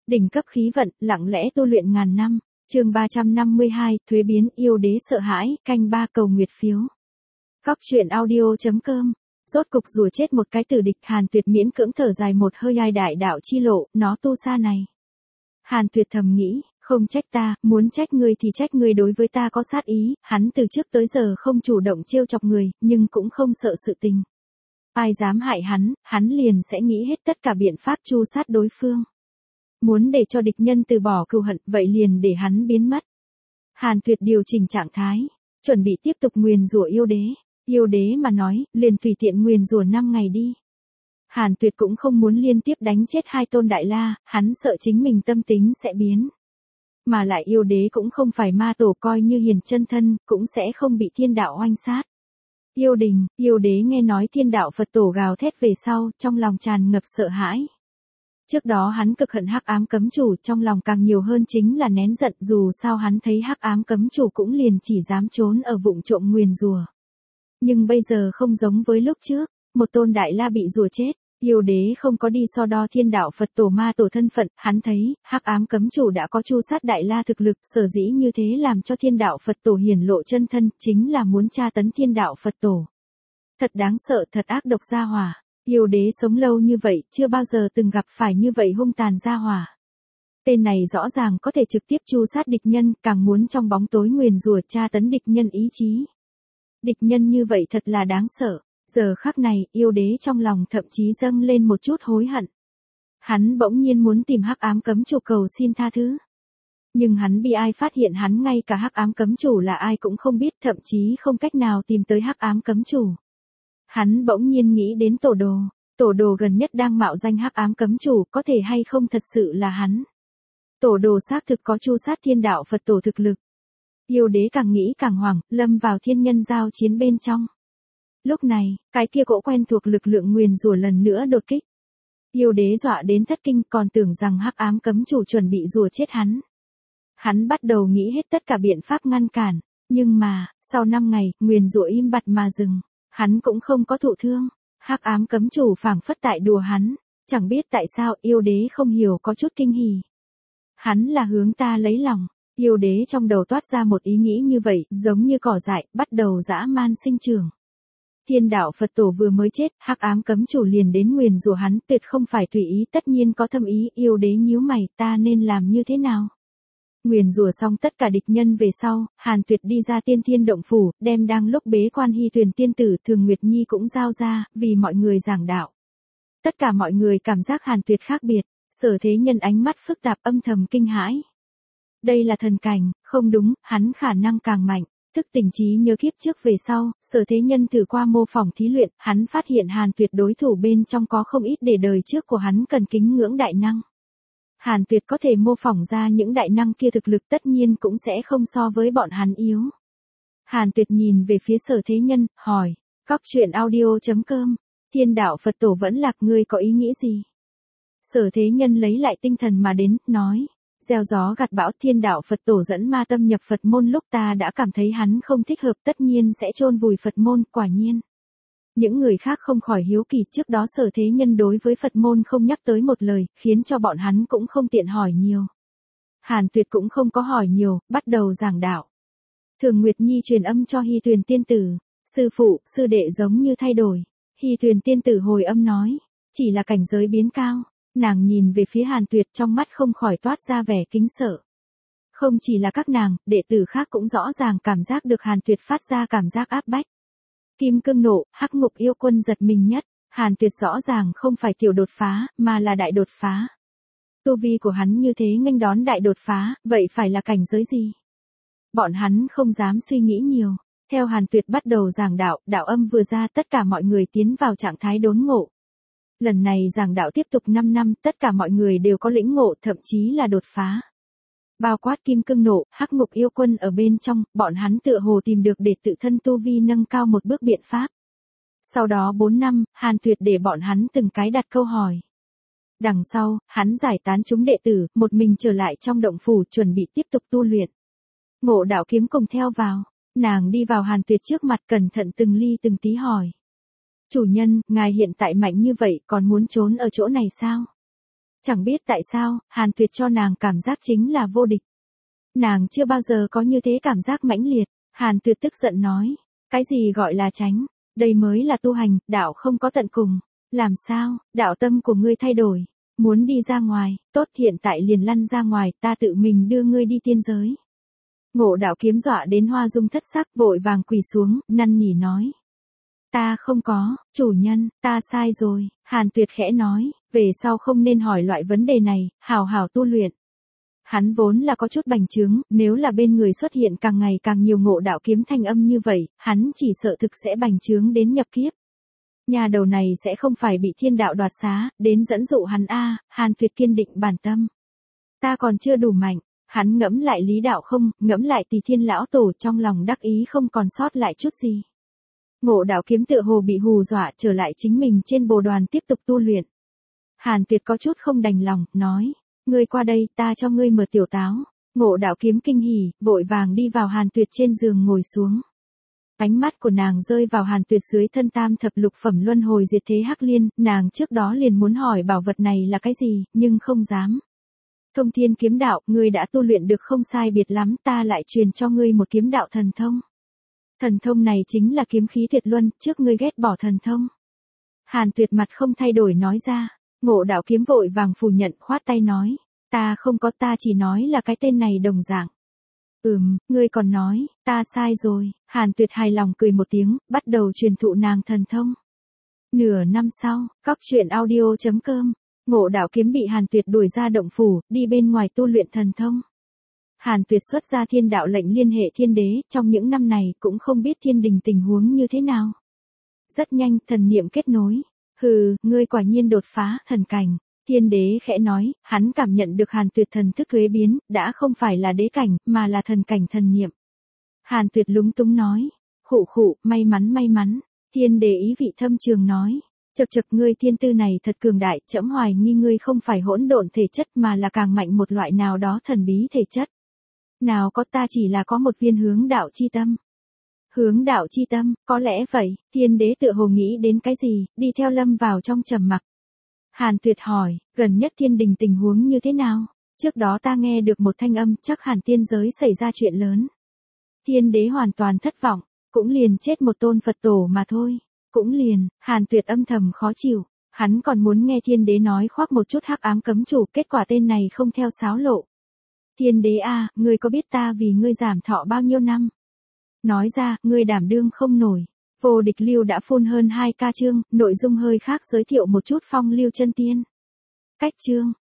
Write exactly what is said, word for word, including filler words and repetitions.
Đỉnh cấp khí vận, lặng lẽ tu luyện ngàn năm. Chương ba trăm năm mươi hai, thuế biến, yêu đế sợ hãi, canh ba cầu nguyệt phiếu. Góc truyện audio chấm com. Rốt cục rùa chết một cái tử địch, Hàn Tuyệt miễn cưỡng thở dài một hơi, ai đại đạo chi lộ, nó tu xa này. Hàn Tuyệt thầm nghĩ, không trách ta, muốn trách ngươi thì trách ngươi đối với ta có sát ý, hắn từ trước tới giờ không chủ động trêu chọc người, nhưng cũng không sợ sự tình. Ai dám hại hắn, hắn liền sẽ nghĩ hết tất cả biện pháp tru sát đối phương. Muốn để cho địch nhân từ bỏ cừu hận, vậy liền để hắn biến mất. Hàn Tuyệt điều chỉnh trạng thái, chuẩn bị tiếp tục nguyền rủa yêu đế. Yêu đế mà nói, liền tùy tiện nguyền rủa năm ngày đi. Hàn Tuyệt cũng không muốn liên tiếp đánh chết hai tôn đại la, hắn sợ chính mình tâm tính sẽ biến. Mà lại yêu đế cũng không phải ma tổ, coi như hiền chân thân, cũng sẽ không bị thiên đạo oanh sát. Yêu đình, yêu đế nghe nói thiên đạo Phật tổ gào thét về sau, trong lòng tràn ngập sợ hãi. Trước đó hắn cực hận hắc ám cấm chủ, trong lòng càng nhiều hơn chính là nén giận, dù sao hắn thấy hắc ám cấm chủ cũng liền chỉ dám trốn ở vụng trộm nguyền rủa. Nhưng bây giờ không giống với lúc trước, một tôn đại la bị rủa chết, yêu đế không có đi so đo thiên đạo Phật tổ ma tổ thân phận, hắn thấy, hắc ám cấm chủ đã có chu sát đại la thực lực, sở dĩ như thế làm cho thiên đạo Phật tổ hiển lộ chân thân, chính là muốn tra tấn thiên đạo Phật tổ. Thật đáng sợ, thật ác độc gia hỏa. Yêu đế sống lâu như vậy, chưa bao giờ từng gặp phải như vậy hung tàn gia hỏa. Tên này rõ ràng có thể trực tiếp tru sát địch nhân, càng muốn trong bóng tối nguyền rủa tra tấn địch nhân ý chí. Địch nhân như vậy thật là đáng sợ. Giờ khắc này, yêu đế trong lòng thậm chí dâng lên một chút hối hận. Hắn bỗng nhiên muốn tìm hắc ám cấm chủ cầu xin tha thứ. Nhưng hắn bị ai phát hiện hắn ngay cả hắc ám cấm chủ là ai cũng không biết, thậm chí không cách nào tìm tới hắc ám cấm chủ. Hắn bỗng nhiên nghĩ đến tổ đồ, tổ đồ gần nhất đang mạo danh hắc ám cấm chủ, có thể hay không thật sự là hắn. Tổ đồ xác thực có chu sát thiên đạo Phật tổ thực lực. Yêu đế càng nghĩ càng hoảng, lâm vào thiên nhân giao chiến bên trong. Lúc này, cái kia cỗ quen thuộc lực lượng nguyền rủa lần nữa đột kích. Yêu đế dọa đến thất kinh, còn tưởng rằng hắc ám cấm chủ chuẩn bị rủa chết hắn. Hắn bắt đầu nghĩ hết tất cả biện pháp ngăn cản, nhưng mà, sau năm ngày, nguyền rủa im bặt mà dừng. Hắn cũng không có thụ thương, hắc ám cấm chủ phảng phất tại đùa hắn, chẳng biết tại sao yêu đế không hiểu có chút kinh hỉ. Hắn là hướng ta lấy lòng, yêu đế trong đầu toát ra một ý nghĩ như vậy, giống như cỏ dại, bắt đầu dã man sinh trưởng. Thiên đạo Phật tổ vừa mới chết, hắc ám cấm chủ liền đến nguyền rủa hắn, tuyệt không phải tùy ý, tất nhiên có thâm ý, yêu đế nhíu mày, ta nên làm như thế nào? Nguyền rủa xong tất cả địch nhân về sau, Hàn Tuyệt đi ra tiên thiên động phủ, đem đang lúc bế quan Hy Tuyền tiên tử Thường Nguyệt Nhi cũng giao ra, vì mọi người giảng đạo. Tất cả mọi người cảm giác Hàn Tuyệt khác biệt, Sở Thế Nhân ánh mắt phức tạp âm thầm kinh hãi. Đây là thần cảnh, không đúng, hắn khả năng càng mạnh. Thức tỉnh trí nhớ kiếp trước về sau, Sở Thế Nhân thử qua mô phỏng thí luyện, hắn phát hiện Hàn Tuyệt đối thủ bên trong có không ít để đời trước của hắn cần kính ngưỡng đại năng. Hàn Tuyệt có thể mô phỏng ra những đại năng kia thực lực tất nhiên cũng sẽ không so với bọn hắn yếu. Hàn Tuyệt nhìn về phía Sở Thế Nhân, hỏi, góc truyện audio chấm com, thiên đạo Phật tổ vẫn lạc, ngươi có ý nghĩ gì? Sở Thế Nhân lấy lại tinh thần mà đến, nói, gieo gió gặt bão, thiên đạo Phật tổ dẫn ma tâm nhập Phật môn, lúc ta đã cảm thấy hắn không thích hợp, tất nhiên sẽ chôn vùi Phật môn, quả nhiên. Những người khác không khỏi hiếu kỳ, trước đó Sở Thế Nhân đối với Phật môn không nhắc tới một lời, khiến cho bọn hắn cũng không tiện hỏi nhiều. Hàn Tuyệt cũng không có hỏi nhiều, bắt đầu giảng đạo. Thường Nguyệt Nhi truyền âm cho Hy Tuyền tiên tử, sư phụ, sư đệ giống như thay đổi. Hy Tuyền tiên tử hồi âm nói, chỉ là cảnh giới biến cao. Nàng nhìn về phía Hàn Tuyệt, trong mắt không khỏi toát ra vẻ kính sợ. Không chỉ là các nàng, đệ tử khác cũng rõ ràng cảm giác được Hàn Tuyệt phát ra cảm giác áp bách. Kim cương nộ, hắc ngục yêu quân giật mình nhất, Hàn Tuyệt rõ ràng không phải tiểu đột phá, mà là đại đột phá. Tu vi của hắn như thế nghênh đón đại đột phá, vậy phải là cảnh giới gì? Bọn hắn không dám suy nghĩ nhiều. Theo Hàn Tuyệt bắt đầu giảng đạo, đạo âm vừa ra, tất cả mọi người tiến vào trạng thái đốn ngộ. Lần này giảng đạo tiếp tục năm năm, tất cả mọi người đều có lĩnh ngộ, thậm chí là đột phá. Bao quát kim cương nộ, hắc ngục yêu quân ở bên trong, bọn hắn tựa hồ tìm được để tự thân tu vi nâng cao một bước biện pháp. Sau đó bốn năm, Hàn Tuyệt để bọn hắn từng cái đặt câu hỏi. Đằng sau, hắn giải tán chúng đệ tử, một mình trở lại trong động phủ chuẩn bị tiếp tục tu luyện. Ngộ đạo kiếm cùng theo vào, nàng đi vào Hàn Tuyệt trước mặt cẩn thận từng ly từng tí hỏi. Chủ nhân, ngài hiện tại mạnh như vậy còn muốn trốn ở chỗ này sao? Chẳng biết tại sao, Hàn Tuyệt cho nàng cảm giác chính là vô địch. Nàng chưa bao giờ có như thế cảm giác mãnh liệt. Hàn Tuyệt tức giận nói, cái gì gọi là tránh, đây mới là tu hành, đạo không có tận cùng. Làm sao, đạo tâm của ngươi thay đổi, muốn đi ra ngoài, tốt hiện tại liền lăn ra ngoài, ta tự mình đưa ngươi đi tiên giới. Ngộ Đạo Kiếm dọa đến hoa dung thất sắc, vội vàng quỳ xuống, năn nỉ nói. Ta không có, chủ nhân, ta sai rồi. Hàn Tuyệt khẽ nói, về sau không nên hỏi loại vấn đề này, hào hào tu luyện. Hắn vốn là có chút bành trướng, nếu là bên người xuất hiện càng ngày càng nhiều Ngộ Đạo Kiếm thanh âm như vậy, hắn chỉ sợ thực sẽ bành trướng đến nhập kiếp. Nhà đầu này sẽ không phải bị thiên đạo đoạt xá, đến dẫn dụ hắn a. Hàn Tuyệt kiên định bản tâm. Ta còn chưa đủ mạnh. Hắn ngẫm lại lý đạo không, ngẫm lại Tỳ Thiên lão tổ, trong lòng đắc ý không còn sót lại chút gì. Ngộ Đạo Kiếm tựa hồ bị hù dọa, trở lại chính mình trên bồ đoàn tiếp tục tu luyện. Hàn Tuyệt có chút không đành lòng, nói, ngươi qua đây, ta cho ngươi mở tiểu táo. Ngộ Đạo Kiếm kinh hỉ, vội vàng đi vào Hàn Tuyệt trên giường ngồi xuống. Ánh mắt của nàng rơi vào Hàn Tuyệt dưới thân tam thập lục phẩm luân hồi diệt thế hắc liên, nàng trước đó liền muốn hỏi bảo vật này là cái gì, nhưng không dám. Thông Thiên Kiếm Đạo, ngươi đã tu luyện được không sai biệt lắm, ta lại truyền cho ngươi một kiếm đạo thần thông. Thần thông này chính là kiếm khí tuyệt luân, trước ngươi ghét bỏ thần thông. Hàn Tuyệt mặt không thay đổi nói ra, Ngộ Đạo Kiếm vội vàng phủ nhận, khoát tay nói, ta không có, ta chỉ nói là cái tên này đồng dạng. Ừm, ngươi còn nói, ta sai rồi. Hàn Tuyệt hài lòng cười một tiếng, bắt đầu truyền thụ nàng thần thông. Nửa năm sau, cóc truyện audio chấm com, Ngộ Đạo Kiếm bị Hàn Tuyệt đuổi ra động phủ, đi bên ngoài tu luyện thần thông. Hàn Tuyệt xuất ra thiên đạo lệnh liên hệ thiên đế, trong những năm này cũng không biết thiên đình tình huống như thế nào. Rất nhanh, thần niệm kết nối. Hừ, ngươi quả nhiên đột phá thần cảnh. Thiên đế khẽ nói, hắn cảm nhận được Hàn Tuyệt thần thức thuế biến, đã không phải là đế cảnh, mà là thần cảnh thần niệm. Hàn Tuyệt lúng túng nói, khụ khụ, may mắn may mắn. Thiên đế ý vị thâm trường nói, chậc chậc, ngươi thiên tư này thật cường đại, trẫm hoài nghi ngươi không phải hỗn độn thể chất mà là càng mạnh một loại nào đó thần bí thể chất. Nào có, ta chỉ là có một viên hướng đạo chi tâm. Hướng đạo chi tâm, có lẽ vậy. Thiên đế tựa hồ nghĩ đến cái gì, đi theo lâm vào trong trầm mặc. Hàn Tuyệt hỏi, gần nhất thiên đình tình huống như thế nào? Trước đó ta nghe được một thanh âm, chắc hẳn tiên giới xảy ra chuyện lớn. Thiên đế hoàn toàn thất vọng, cũng liền chết một tôn Phật tổ mà thôi. Cũng liền, Hàn Tuyệt âm thầm khó chịu, hắn còn muốn nghe thiên đế nói khoác một chút hắc ám cấm chủ, kết quả tên này không theo sáo lộ. Thiên đế a, à, ngươi có biết ta vì ngươi giảm thọ bao nhiêu năm? Nói ra, ngươi đảm đương không nổi. Vô Địch Lưu đã phun hơn hai ca chương, nội dung hơi khác, giới thiệu một chút Phong Lưu Chân Tiên. Cách chương,